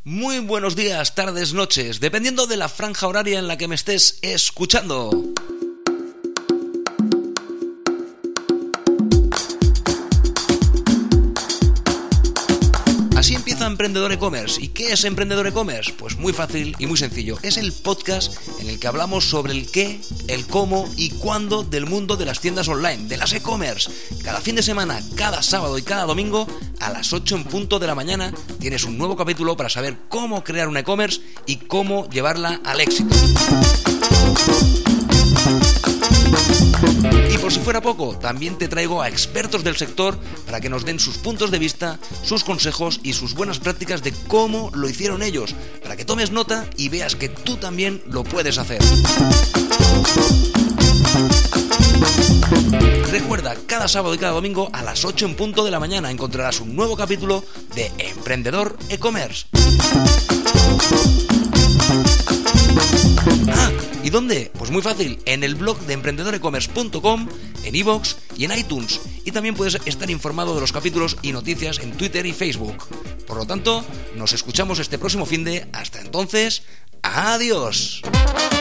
Muy buenos días, tardes, noches, dependiendo de la franja horaria en la que me estés escuchando. Así empieza Emprendedor E-Commerce. ¿Y qué es Emprendedor E-Commerce? Pues muy fácil y muy sencillo. Es el podcast en el que hablamos sobre el qué, el cómo y cuándo del mundo de las tiendas online, de las e-commerce. Cada fin de semana, cada sábado y cada domingo, a las 8 en punto de la mañana, tienes un nuevo capítulo para saber cómo crear una e-commerce y cómo llevarla al éxito. Y por si fuera poco, también te traigo a expertos del sector para que nos den sus puntos de vista, sus consejos y sus buenas prácticas de cómo lo hicieron ellos, para que tomes nota y veas que tú también lo puedes hacer. Recuerda, cada sábado y cada domingo a las 8 en punto de la mañana encontrarás un nuevo capítulo de Emprendedor E-Commerce. ¿Y dónde? Pues muy fácil, en el blog de emprendedorecommerce.com, en iVoox y en iTunes. Y también puedes estar informado de los capítulos y noticias en Twitter y Facebook. Por lo tanto, nos escuchamos este próximo finde. Hasta entonces, ¡adiós!